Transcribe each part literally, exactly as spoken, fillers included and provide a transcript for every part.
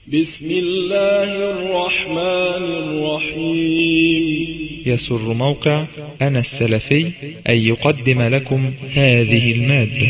بسم الله الرحمن الرحيم. يسر موقع أنا السلفي أن يقدم لكم هذه المادة.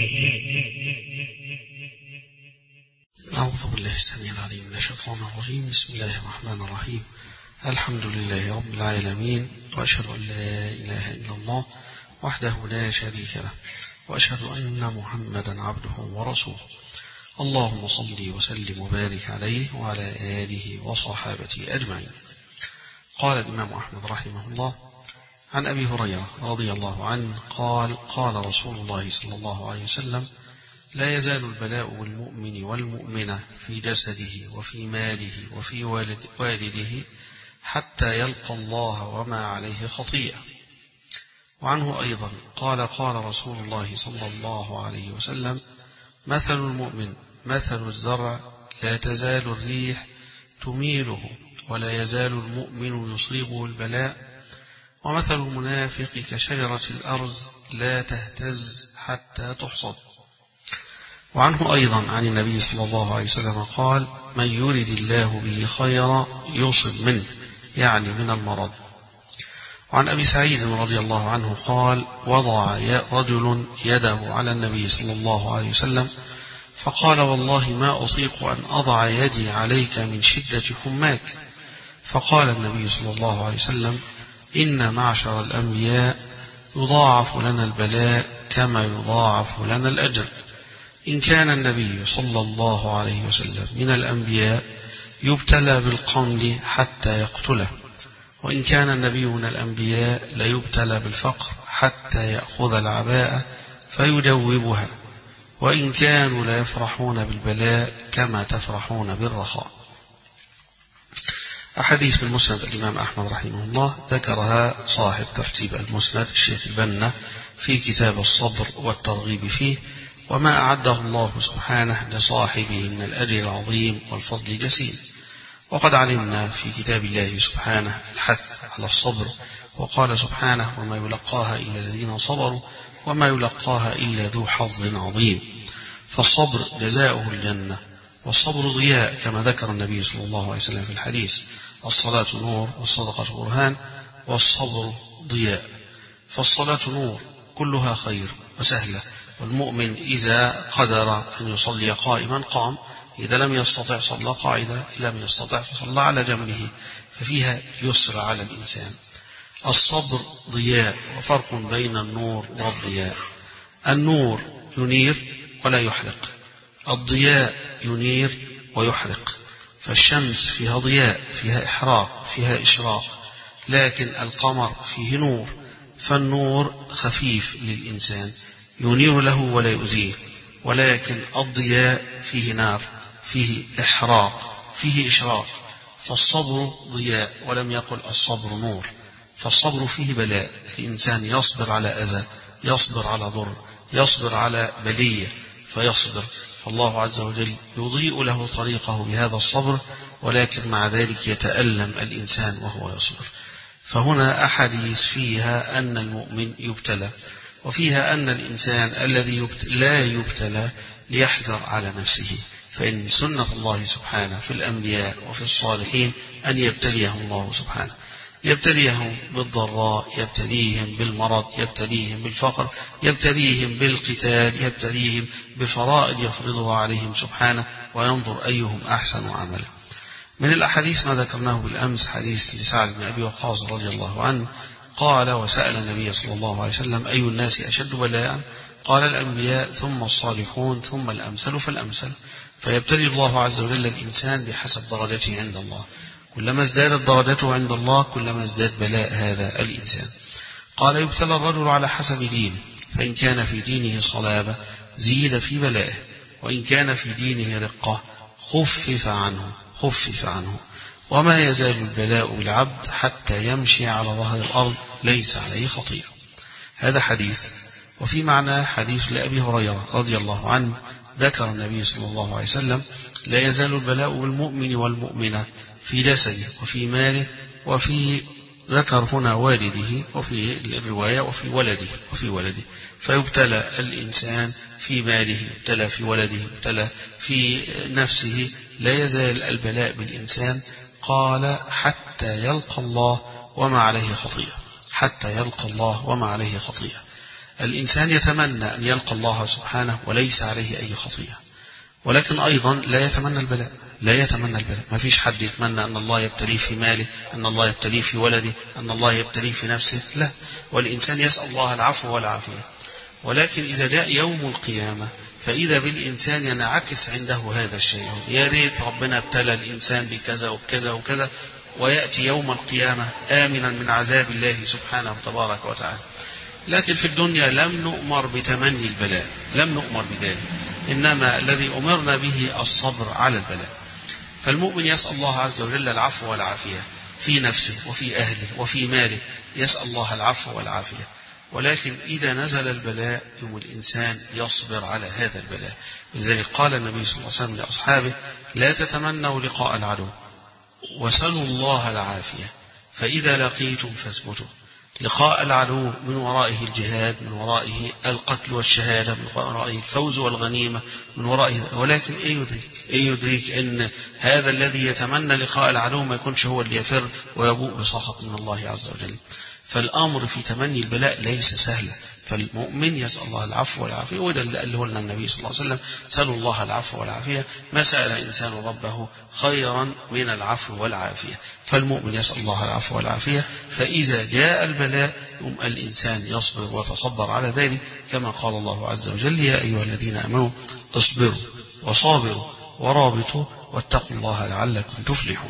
أعوذ بالله السميع العليم من الشيطان الرجيم. بسم الله الرحمن الرحيم. الحمد لله رب العالمين، وأشهد أن لا إله إلا الله وحده لا شريك له، وأشهد أن محمدا عبده ورسوله. اللهم صل وسلم وبارك عليه وعلى آله وصحابته أجمعين. قال الإمام أحمد رحمه الله عن أبي هريرة رضي الله عنه قال: قال رسول الله صلى الله عليه وسلم: لا يزال البلاء بالمؤمن والمؤمنة في جسده وفي ماله وفي والد والده حتى يلقى الله وما عليه خطيئة. وعنه أيضا قال: قال رسول الله صلى الله عليه وسلم: مثل المؤمن مثل الزرع، لا تزال الريح تميله ولا يزال المؤمن يصيبه البلاء. ومثل المنافق كشجرة الأرز لا تهتز حتى تحصد. وعنه أيضا عن النبي صلى الله عليه وسلم قال: من يرد الله به خيرا يصب منه، يعني من المرض. وعن أبي سعيد رضي الله عنه قال: وضع رجل يده على النبي صلى الله عليه وسلم فقال: والله ما أطيق أن أضع يدي عليك من شدة حماك. فقال النبي صلى الله عليه وسلم: إن معشر الأنبياء يضاعف لنا البلاء كما يضاعف لنا الأجر. إن كان النبي صلى الله عليه وسلم من الأنبياء يبتلى بالقمل حتى يقتله، وإن كان النبي من الأنبياء ليبتلى بالفقر حتى يأخذ العباءة فيجوبها، وإن كانوا لا يفرحون بالبلاء كما تفرحون بالرخاء. أحاديث في المسند الإمام أحمد رحمه الله ذكرها صاحب ترتيب المسند الشيخ البنا في كتاب الصبر والترغيب فيه، وما أعده الله سبحانه لصاحبه من الأجر العظيم والفضل الجسيم. وقد علمنا في كتاب الله سبحانه الحث على الصبر، وقال سبحانه: وما يلقاها إلا الذين صبروا وما يلقاها إلا ذو حظ عظيم. فالصبر جزاؤه الجنة، والصبر ضياء كما ذكر النبي صلى الله عليه وسلم في الحديث: الصلاة نور والصدقة برهان والصبر ضياء. فالصلاة نور كلها خير وسهلة، والمؤمن إذا قدر أن يصلي قائما قام، إذا لم يستطع صلى قاعدا، إذا لم يستطع فصلى على جنبه، ففيها يسر على الإنسان. الصبر ضياء، وفرق بين النور والضياء. النور ينير ولا يحرق، الضياء ينير ويحرق. فالشمس فيها ضياء، فيها إحراق، فيها إشراق، لكن القمر فيه نور، فالنور خفيف للإنسان ينير له ولا يؤذيه، ولكن الضياء فيه نار، فيه إحراق، فيه إشراق. فالصبر ضياء، ولم يقل الصبر نور. فالصبر فيه بلاء، الإنسان يصبر على أذى، يصبر على ضر، يصبر على بلية فيصبر، فالله عز وجل يضيء له طريقه بهذا الصبر، ولكن مع ذلك يتألم الإنسان وهو يصبر. فهنا أحاديث فيها أن المؤمن يبتلى، وفيها أن الإنسان الذي يبتلى لا يبتلى ليحذر على نفسه، فإن سنة الله سبحانه في الأنبياء وفي الصالحين أن يبتليهم الله سبحانه، يبتليهم بالضراء، يبتليهم بالمرض، يبتليهم بالفقر، يبتليهم بالقتال، يبتليهم بفرائض يفرضها عليهم سبحانه، وينظر أيهم أحسن عملا. من الأحاديث ما ذكرناه بالأمس حديث لسعد بن أبي وقاص رضي الله عنه قال: وسأل النبي صلى الله عليه وسلم: أي الناس أشد بلاء؟ قال: الأنبياء ثم الصالحون ثم الأمثل فالأمثل. فيبتلي الله عز وجل الإنسان بحسب درجته عند الله، كلما ازدادت درجته عند الله كلما ازداد بلاء هذا الإنسان. قال: يبتلى الرجل على حسب دينه، فإن كان في دينه صلابة زيد في بلائه، وإن كان في دينه رقة خفف عنه خفف عنه وما يزال البلاء بالعبد حتى يمشي على ظهر الأرض ليس عليه خطيئة. هذا حديث. وفي معنى حديث لأبي هريرة رضي الله عنه ذكر النبي صلى الله عليه وسلم: لا يزال البلاء بالمؤمن والمؤمنة في جسده وفي ماله وفي ذكر هنا والده، وفي الرواية وفي ولده وفي ولده فيبتلى الإنسان في ماله، يبتلى في ولده، يبتلى في نفسه، لا يزال البلاء بالإنسان؟ قال حتى يلقى الله وما عليه خطيئة. حتى يلقى الله وما عليه خطيئة. الإنسان يتمنى أن يلقى الله سبحانه وليس عليه أي خطيئة، ولكن أيضا لا يتمنى البلاء. لا يتمنى البلاء. ما فيش حد يتمنى أن الله يبتليه في ماله، أن الله يبتليه في ولده، أن الله يبتليه في نفسه، لا. والإنسان يسأل الله العفو والعافية. ولكن إذا جاء يوم القيامة فإذا بالإنسان ينعكس عنده هذا الشيء، يا ريت ربنا ابتلى الإنسان بكذا وكذا وكذا، ويأتي يوم القيامة آمنا من عذاب الله سبحانه تبارك وتعالى. لكن في الدنيا لم نؤمر بتمني البلاء، لم نؤمر بذلك، إنما الذي أمرنا به الصبر على البلاء. فالمؤمن يسأل الله عز وجل العفو والعافية في نفسه وفي أهله وفي ماله، يسأل الله العفو والعافية. ولكن إذا نزل البلاء يوم الإنسان يصبر على هذا البلاء. لذلك قال النبي صلى الله عليه وسلم لأصحابه: لا تتمنوا لقاء العدو وسلوا الله العافية، فإذا لقيتم فاثبتوا. لقاء العدو من ورائه الجهاد، من ورائه القتل والشهادة، من ورائه الفوز والغنيمة، من ورائه. ولكن إيه يدرك إيه يدرك أن هذا الذي يتمنى لقاء العدو ما يكونش هو اللي يفر ويبوء بسخط من الله عز وجل. فالأمر في تمني البلاء ليس سهلا. فالمؤمن يسأل الله العفو والعافية، وده اللي قاله لنا النبي صلى الله عليه وسلم: سألوا الله العفو والعافية، ما سأل إنسان ربه خيرا من العفو والعافية. فالمؤمن يسأل الله العفو والعافية، فإذا جاء البلاء يوم الإنسان يصبر وتصبر على ذلك، كما قال الله عز وجل: يا أيها الذين آمنوا اصبروا وصابروا ورابطوا واتقوا الله لعلكم تفلحون.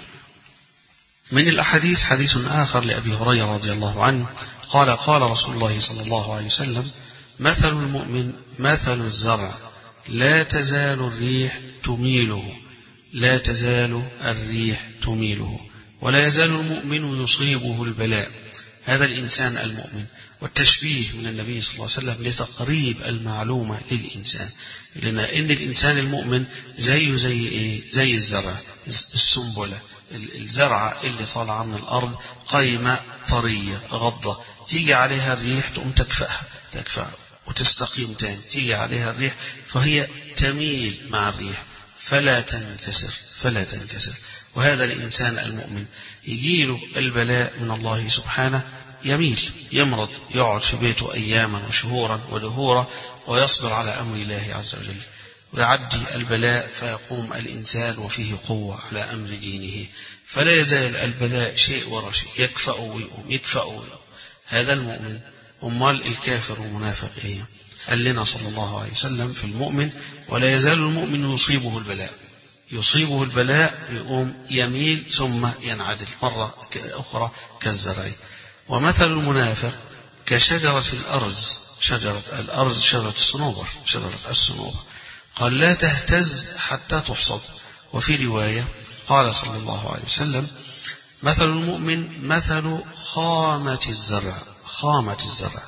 من الأحاديث حديث آخر لأبي هريرة رضي الله عنه قال: قال رسول الله صلى الله عليه وسلم: مثل المؤمن مثل الزرع، لا تزال الريح تميله لا تزال الريح تميله ولا يزال المؤمن يصيبه البلاء. هذا الإنسان المؤمن. والتشبيه من النبي صلى الله عليه وسلم لتقريب المعلومة للإنسان، لأن إن الإنسان المؤمن زيه زي إيه؟ زي الزرع، السنبلة، الزرعة اللي طالعة من الأرض، قيمة طرية غضة، تيجي عليها الريح تقوم تكفأها تكفأها وتستقيم تاني، تيجي عليها الريح فهي تميل مع الريح فلا تنكسر فلا تنكسر. وهذا الإنسان المؤمن يجيله البلاء من الله سبحانه، يميل، يمرض، يقعد في بيته أياما وشهورا ودهورا ويصبر على أمر الله عز وجل، ويعدي البلاء فيقوم الإنسان وفيه قوة على أمر دينه، فلا يزال البلاء شيء ورا شيء، يكفأ ويقوم يكفأ ويقوم. هذا المؤمن. أمال الكافر والمنافق إيه؟ قال لنا صلى الله عليه وسلم في المؤمن: ولا يزال المؤمن يصيبه البلاء يصيبه البلاء يقوم يميل ثم ينعدل مرة أخرى كالزرع. ومثل المنافق كشجرة الأرز، شجرة الأرز شجرة الصنوبر شجرة الصنوبر قال: لا تهتز حتى تحصد. وفي رواية قال صلى الله عليه وسلم: مثل المؤمن مثل خامة الزرع خامة الزرع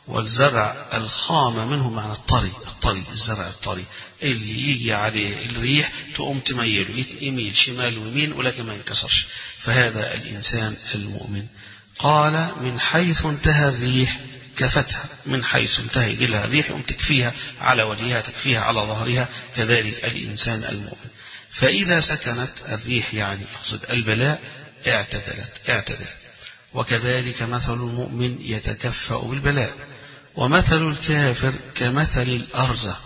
والزرع الخامة منه معنى الطري الطري الزرع الطري اللي يجي عليه الريح تقوم تميله، يميل شمال ويمين ولكن ما ينكسرش. فهذا الإنسان المؤمن. قال: من حيث انتهى الريح كفتها، من حيث انتهى إلى الريح يقوم تكفيها على وجهها، تكفيها على ظهرها. كذلك الإنسان المؤمن. فإذا سكنت الريح، يعني يقصد البلاء، اعتدلت اعتدلت وكذلك مثل المؤمن يتكفأ بالبلاء. ومثل الكافر كمثل الأرزة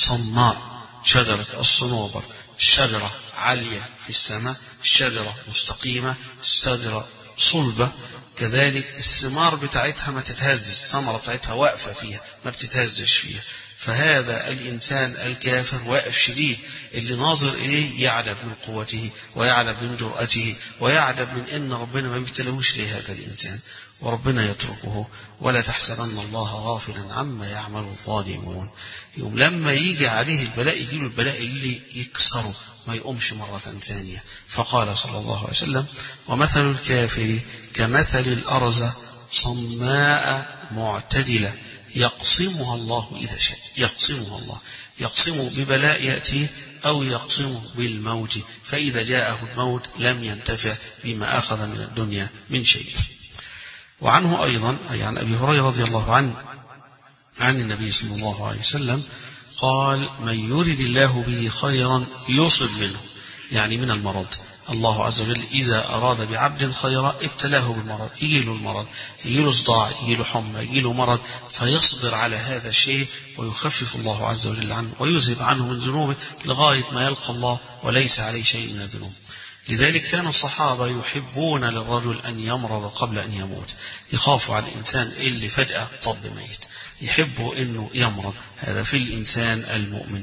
صماء، شجرة الصنوبر، الشجرة عالية في السماء، الشجرة مستقيمة، الشجرة صلبة، كذلك الثمار بتاعتها ما تتهزش، الثمرة بتاعتها واقفة فيها ما بتتهزش فيها. فهذا الإنسان الكافر واقف شديد، اللي ناظر إليه يعجب من قوته ويعجب من جرأته ويعجب من إن ربنا ما بيبتلوش لهذا الإنسان وربنا يتركه. ولا تحسبن الله غافلا عما يعمل الظالمون. يوم لما يجي عليه البلاء يجيله البلاء اللي يكسره ما يقومش مرة ثانية. فقال صلى الله عليه وسلم: ومثل الكافر كمثل الأرزة صماء معتدلة يقسمها الله إذا شاء. يقسمها الله، يقسمه ببلاء يأتيه أو يقسمه بالموت، فإذا جاءه الموت لم ينتفع بما أخذ من الدنيا من شيء. وعنه أيضا أي عن أبي هريرة رضي الله عنه عن النبي صلى الله عليه وسلم قال: من يرد الله به خيرا يصب منه. يعني من المرض. الله عز وجل إذا أراد بعبد خيرا ابتلاه بالمرض، يجي له المرض، يجي له صداع، يجي له حمى، يجي له مرض، فيصبر على هذا الشيء ويخفف الله عز وجل عنه ويذهب عنه من ذنوبه لغاية ما يلقى الله وليس عليه شيء من الذنوب. لذلك كان الصحابة يحبون للرجل أن يمرض قبل أن يموت، يخافوا على الإنسان اللي فجأة طب ميت، يحبوا أنه يمرض. هذا في الإنسان المؤمن.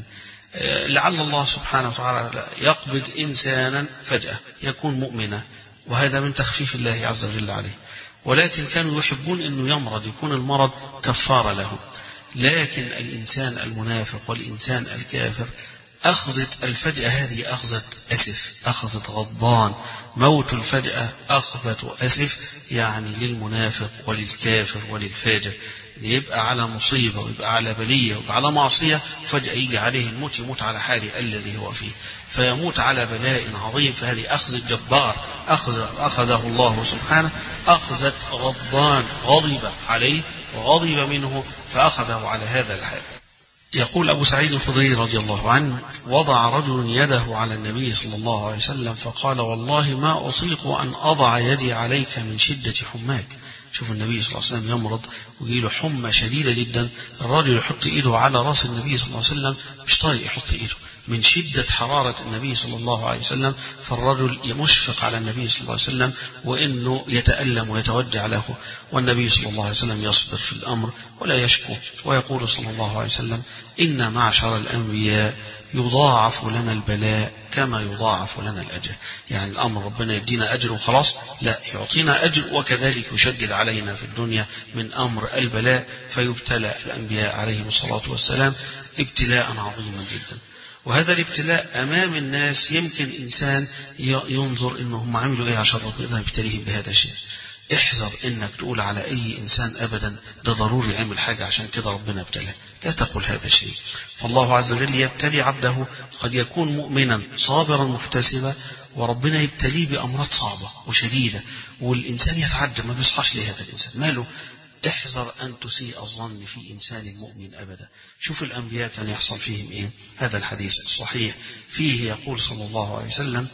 لعل الله سبحانه وتعالى يقبض إنسانا فجأة يكون مؤمنا، وهذا من تخفيف الله عز وجل عليه، ولكن كانوا يحبون أنه يمرض، يكون المرض كفارة له. لكن الإنسان المنافق والإنسان الكافر أخذت الفجأة هذه أخذت أسف، أخذت غضبان. موت الفجأة أخذت أسف، يعني للمنافق وللكافر وللفاجر، يبقى على مصيبة ويبقى على بلية ويبقى على معصية، فجأة يجي عليه الموت، يموت على حاله الذي هو فيه، فيموت على بلاء عظيم. فهذه أخذ جبار أخذ أخذه الله سبحانه، أخذت غضبان، غضب عليه وغضب منه فأخذه على هذا الحال. يقول أبو سعيد الخدري رضي الله عنه: وضع رجل يده على النبي صلى الله عليه وسلم فقال: والله ما أطيق أن أضع يدي عليك من شدة حماك. شوف النبي صلى الله عليه وسلم يمرض ويجيله حمى شديدة جدا، الرجل يحط إيده على رأس النبي صلى الله عليه وسلم مش طايق يحط إيده من شدة حرارة النبي صلى الله عليه وسلم، فالرجل مشفق على النبي صلى الله عليه وسلم وإنه يتألم ويتوجع له، والنبي صلى الله عليه وسلم يصبر في الأمر ولا يشكو، ويقول صلى الله عليه وسلم: إن معشر الأنبياء يضاعف لنا البلاء كما يضاعف لنا الأجر. يعني الأمر ربنا يدينا أجر وخلاص؟ لا، يعطينا أجر وكذلك يشدد علينا في الدنيا من أمر البلاء، فيبتلى الأنبياء عليهم الصلاة والسلام ابتلاء عظيما جدا. وهذا الابتلاء أمام الناس يمكن إنسان ينظر إنهم عملوا إيه عشان ربنا يبتليهم بهذا الشيء. احذر إنك تقول على أي إنسان أبدا ده ضروري يعمل حاجة عشان كده ربنا ابتلاه، لا تقول هذا الشيء. فالله عز وجل يبتلي عبده، قد يكون مؤمنا صابرا محتسبا وربنا يبتليه بأمراض صعبة وشديدة، والإنسان يتعجب ما بيصحاش لهذا الإنسان ماله. احذر أن تسيء الظن في إنسان مؤمن أبدا. شوف الأنبياء كان يحصل فيهم إيه. هذا الحديث الصحيح فيه يقول صلى الله عليه وسلم: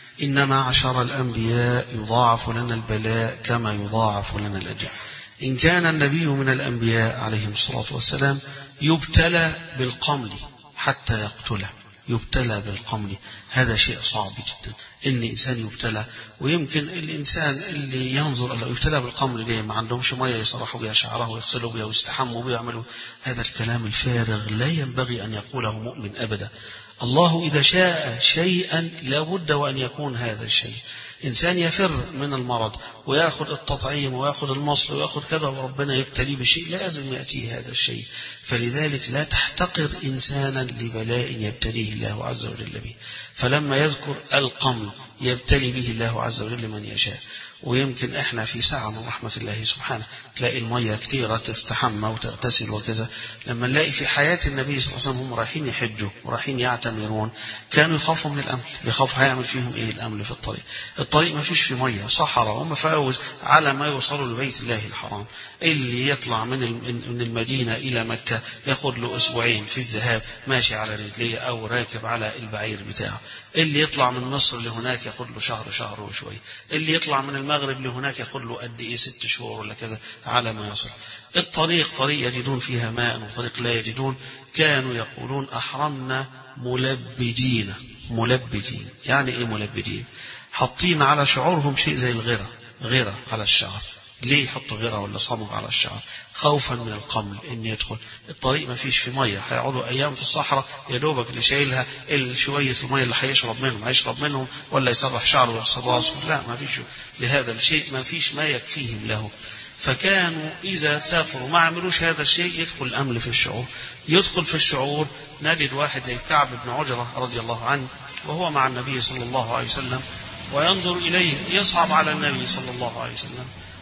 إن معشر الأنبياء يضاعف لنا البلاء كما يضاعف لنا الأجر. إن كان النبي من الأنبياء عليهم الصلاة والسلام يبتلى بالقمل حتى يقتله، يبتلى بالقمل، هذا شيء صعب جدا إن إنسان يبتلى. ويمكن الإنسان اللي ينظر إلى يبتلى بالقمل ليه؟ ما عندهمش مية يصرحوا بها شعره ويغسلوا بها ويستحموا بها ويعملوا هذا الكلام الفارغ، لا ينبغي أن يقوله مؤمن أبدا. الله إذا شاء شيئا لابد وأن يكون هذا الشيء. إنسان يفر من المرض ويأخذ التطعيم ويأخذ المصل ويأخذ كذا وربنا يبتلي بشيء، لازم يأتيه هذا الشيء. فلذلك لا تحتقر إنسانا لبلاء يبتليه الله عز وجل به. فلما يذكر القمل يبتلي به الله عز وجل من يشاء. ويمكن احنا في ساعة من رحمة الله سبحانه تلاقي المية كتيرة تستحمى وتغتسل وكذا. لما نلاقي في حياة النبي صلى الله عليه وسلم هم رايحين يحجوا ورايحين يعتمرون كانوا يخافوا من الأمل، يخافوا هيعمل فيهم ايه الأمل في الطريق. الطريق ما فيش في مية، صحراء، هم فاوز على ما يوصلوا لبيت الله الحرام. اللي يطلع من من المدينة إلى مكة ياخد له أسبوعين في الذهاب ماشي على رجليه أو راكب على البعير بتاعه. اللي يطلع من مصر لهناك ياخد له شهر شهر وشوي. اللي يطلع من المغرب لهناك ياخد له قد ايه ست شهور ولا كذا على ما يصل. الطريق طريق يجدون فيها ماء وطريق لا يجدون. كانوا يقولون أحرمنا ملبدين. ملبدين يعني ايه ملبدين؟ حاطين على شعورهم شيء زي الغرة، غرة على الشعر. ليه يحطوا غرة ولا صمغ على الشعر؟ خوفا من القمل ان يدخل. الطريق ما فيش في ميه، هيقعدوا ايام في الصحراء يا دوبك اللي شايلها شويه الميه اللي هيشرب منهم هيشرب منهم ولا يسرح شعره ويحصل راسه، لا ما فيش لهذا الشيء، ما فيش ما يكفيهم له. فكانوا اذا سافروا ما عملوش هذا الشيء يدخل الامل في الشعور. يدخل في الشعور نجد واحد زي كعب بن عجرة رضي الله عنه وهو مع النبي صلى الله عليه وسلم وينظر اليه يصعب على النبي صلى الله عليه وسلم،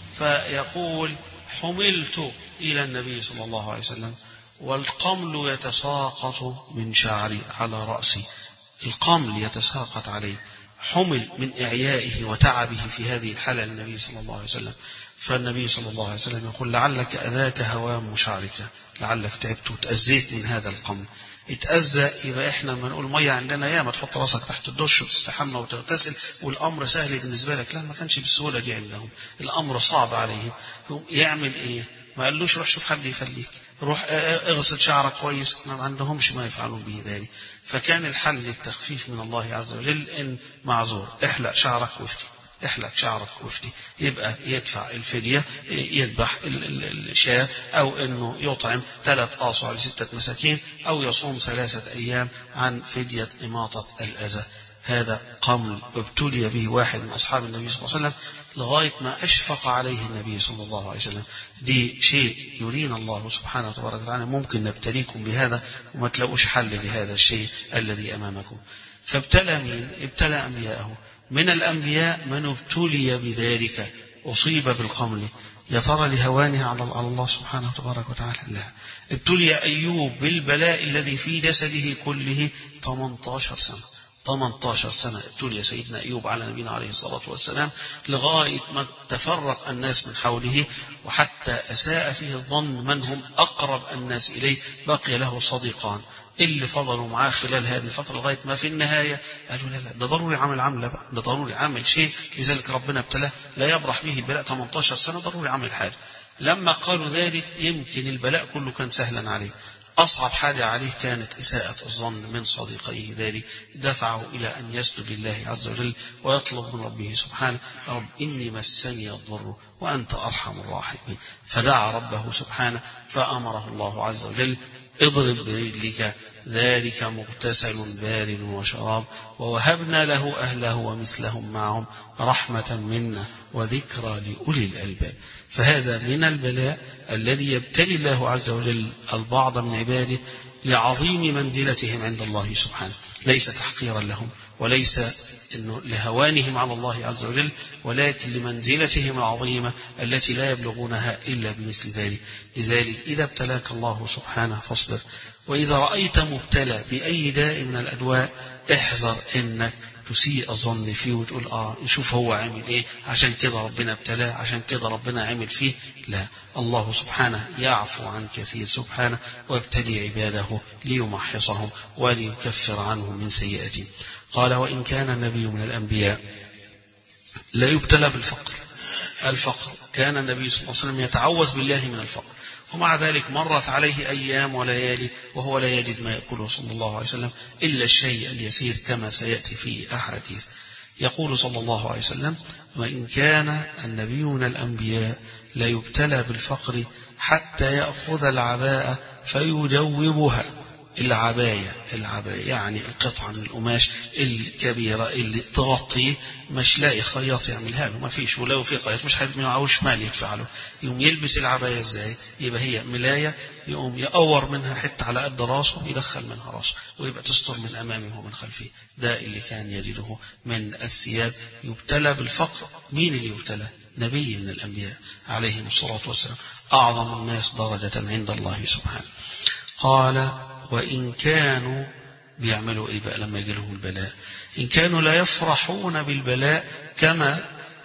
فيقول: حملت إلى النبي صلى الله عليه وسلم والقمل يتساقط من شعري على رأسي. القمل يتساقط عليه، حمل من إعيائه وتعبه في هذه الحالة للنبي صلى الله عليه وسلم. فالنبي صلى الله عليه وسلم يقول: لعلك أذاك هوام شعرك، لعلك تعبت وتأذيت من هذا القمل. اتأذى يبقى احنا لما نقول مية عندنا يا ما تحط راسك تحت الدش وتستحمى وتغتسل والأمر سهل بالنسبة لك. لا، ما كانش بالسهولة دي عندهم، الأمر صعب عليهم. يعمل ايه؟ ما قالوش روح شوف حد يفليك، روح اغسل شعرك كويس، ما عندهمش ما يفعلون به ذلك. فكان الحل للتخفيف من الله عز وجل ان معذور احلق شعرك وافتي، احلق شعرك وافتي، يبقى يدفع الفدية، يذبح الشاة أو أنه يطعم ثلاث آصع لستة مساكين أو يصوم ثلاثة أيام عن فدية إماطة الأذى. هذا قمل ابتلي به واحد من أصحاب النبي صلى الله عليه وسلم لغاية ما أشفق عليه النبي صلى الله عليه وسلم. دي شيء يرينا الله سبحانه وتبارك وتعالى ممكن نبتليكم بهذا وما تلاقوش حل لهذا الشيء الذي أمامكم. فابتلى مين؟ ابتلى أنبياءه. من الأنبياء من ابتلي بذلك أصيب بالقمل. يا ترى لهوانه على الله سبحانه وتبارك وتعالى؟ لا. ابتلي أيوب بالبلاء الذي في جسده كله ثمانية عشر سنة. ثمانية عشر سنة ابتلي سيدنا أيوب على نبينا عليه الصلاة والسلام لغاية ما تفرق الناس من حوله، وحتى أساء فيه الظن من هم أقرب الناس إليه. بقي له صديقان اللي فضلوا معاه خلال هذه الفترة لغاية ما في النهاية قالوا لا لا ده ضروري عمل عملة بقى، ده ضروري عمل شيء، لذلك ربنا ابتلاه لا يبرح به البلاء ثمانية عشر سنة، ضروري عمل حاجة. لما قالوا ذلك يمكن البلاء كله كان سهلا عليه، أصعب حاجة عليه كانت إساءة الظن من صديقيه ذلك، دفعه إلى أن يسجد لله عز وجل ويطلب من ربه سبحانه رب إني مسني الضر وأنت أرحم الراحمين. فدعا ربه سبحانه فأمره الله عز وجل اضرب برجلك ذلك مغتسل بارد وشراب ووهبنا له أهله ومثلهم معهم رحمة منا وذكرى لأولي الألباب. فهذا من البلاء الذي يبتلي الله عز وجل البعض من عباده لعظيم منزلتهم عند الله سبحانه، ليس تحقيرا لهم وليس إنه لهوانهم على الله عز وجل، ولكن لمنزلتهم العظيمة التي لا يبلغونها إلا بمثل ذلك. لذلك إذا ابتلاك الله سبحانه فاصبر، وإذا رأيت مبتلى بأي داء من الأدواء احذر إنك تسيء الظن فيه وتقول آه نشوف هو عمل إيه عشان كده ربنا ابتلاه، عشان كده ربنا عمل فيه. لا، الله سبحانه يعفو عن كثير سبحانه ويبتلي عباده ليمحصهم وليكفر عنهم من سيئاتهم. قال وإن كان النبي من الأنبياء لا يبتلى بالفقر. الفقر كان النبي صلى الله عليه وسلم يتعوذ بالله من الفقر، ومع ذلك مرت عليه أيام وليالي وهو لا يجد ما يأكله صلى الله عليه وسلم إلا الشيء اليسير كما سيأتي في أحاديث. يقول صلى الله عليه وسلم وإن كان النبي من الأنبياء لا يبتلى بالفقر حتى يأخذ العباءة فيجوبها. العباية العباية يعني القطعة من القماش الكبيرة اللي تغطيه، مش لاقي خياط يعملها له، ما فيش، ولو في خياط مش حد معهوش مال يدفع له، يقوم يلبس العباية ازاي؟ يبقى هي ملاية يقوم يقور منها حتى على قد راسه يدخل منها راسه ويبقى تستر من أمامه ومن خلفه. ده اللي كان يجده من الثياب. يبتلى بالفقر. مين اللي يبتلى؟ نبي من الأنبياء عليهم الصلاة والسلام، أعظم الناس درجة عند الله سبحانه. قال وإن كانوا بيعملوا إيه بقى لما يجي لهم البلاء؟ إن كانوا لا يفرحون بالبلاء كما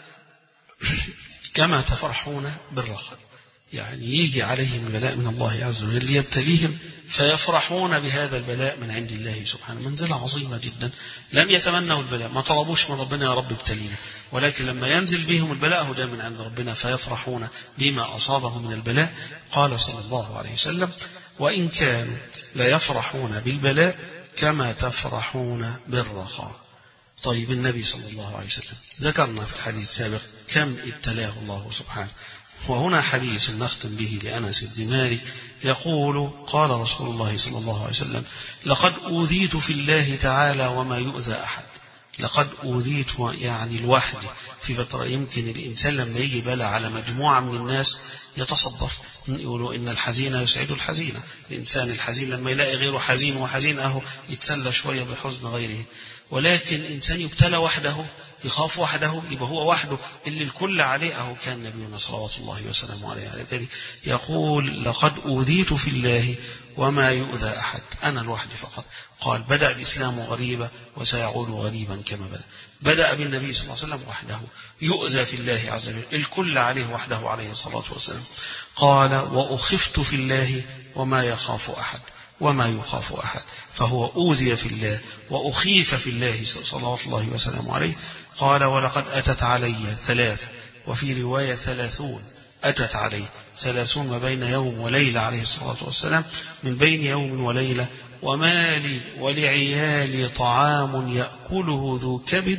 كما تفرحون بالرخاء. يعني يجي عليهم البلاء من الله عز وجل ليبتليهم فيفرحون بهذا البلاء من عند الله سبحانه. منزلة عظيمة جدا. لم يتمنوا البلاء، ما طلبوش من ربنا يا رب ابتلينا، ولكن لما ينزل بهم البلاء هو جاء من عند ربنا فيفرحون بما أصابهم من البلاء. قال صلى الله عليه وسلم وإن كانوا لا يفرحون بالبلاء كما تفرحون بالرخاء. طيب النبي صلى الله عليه وسلم ذكرنا في الحديث السابق كم ابتلاه الله سبحانه، وهنا حديث نختم به لأنس بن مالك يقول قال رسول الله صلى الله عليه وسلم لقد أوذيت في الله تعالى وما يؤذى أحد. لقد أوذيت يعني الوحدة في فترة. يمكن الإنسان لما يجي بلا على مجموعة من الناس يتصدر، يقولوا إن الحزين يسعد الحزين. الإنسان الحزين لما يلاقي غيره حزين وحزين أهو يتسلى شوية بحزن غيره. ولكن إنسان يبتلى وحده يخاف وحده يبقى هو وحده اللي الكل عليه. أهو كان نبينا صلوات الله وسلامه عليه على ذلك يقول لقد أوذيت في الله وما يؤذى أحد، أنا الوحدي فقط. قال بدأ الإسلام غريبا وسيعود غريبا كما بدأ. بدأ بالنبي صلى الله عليه وسلم وحده يؤذى في الله عز وجل، الكل عليه وحده عليه الصلاة والسلام. قال وأخفت في الله وما يخاف أحد، وما يخاف أحد، فهو أوذي في الله وأخيف في الله صلوات الله وسلامه عليه. قال ولقد أتت علي ثلاث، وفي رواية ثلاثون، أتت علي ثلاثون ما بين يوم وليلة عليه الصلاة والسلام، من بين يوم وليلة، وما لي ولعيالي طعام يأكله ذو كبد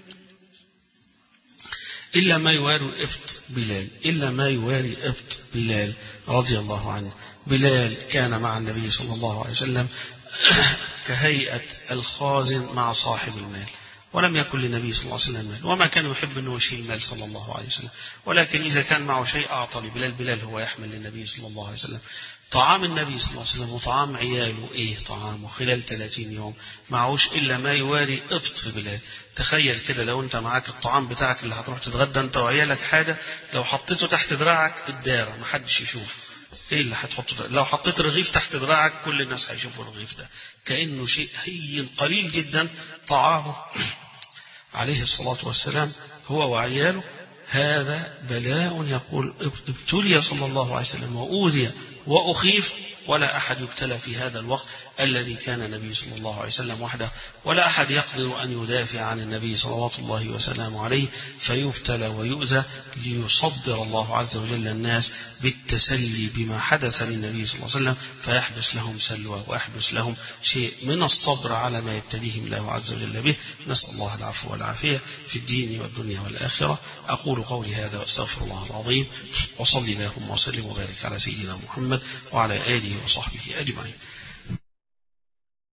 إلا ما يواري إبط بلال، إلا ما يواري إبط بلال رضي الله عنه. بلال كان مع النبي صلى الله عليه وسلم كهيئة الخازن مع صاحب المال، ولم يكن للنبي صلى الله عليه وسلم مال، وما كان يحب أنه يشيل المال صلى الله عليه وسلم، ولكن إذا كان معه شيء أعطى لبلال، بلال هو يحمل للنبي صلى الله عليه وسلم. طعام النبي صلى الله عليه وسلم وطعام عياله إيه طعامه خلال ثلاثين يوم معوش إلا ما يواري إبط بلال. تخيل كده لو أنت معاك الطعام بتاعك اللي هتروح تتغدى أنت وعيالك حاجة، لو حطيته تحت دراعك الدار محدش يشوف إيه اللي هتحطه. لو حطيت رغيف تحت دراعك كل الناس هيشوفوا الرغيف ده، كأنه شيء هين قليل جدا طعامه عليه الصلاة والسلام هو وعياله. هذا بلاء، يقول ابتلي صلى الله عليه وسلم وأوذي وأخيف، ولا أحد يبتلى في هذا الوقت الذي كان النبي صلى الله عليه وسلم وحده، ولا أحد يقدر أن يدافع عن النبي صلوات الله وسلامه عليه، فيبتلى ويؤذى ليصبر الله عز وجل الناس بالتسلي بما حدث للنبي صلى الله عليه وسلم، فيحدث لهم سلوى ويحدث لهم شيء من الصبر على ما يبتليهم الله عز وجل به. نسأل الله العفو والعافية في الدين والدنيا والآخرة. أقول قولي هذا وأستغفر الله العظيم، وصلي اللهم وسلم وبارك على سيدنا محمد وعلى آله وصحبه أجمعين.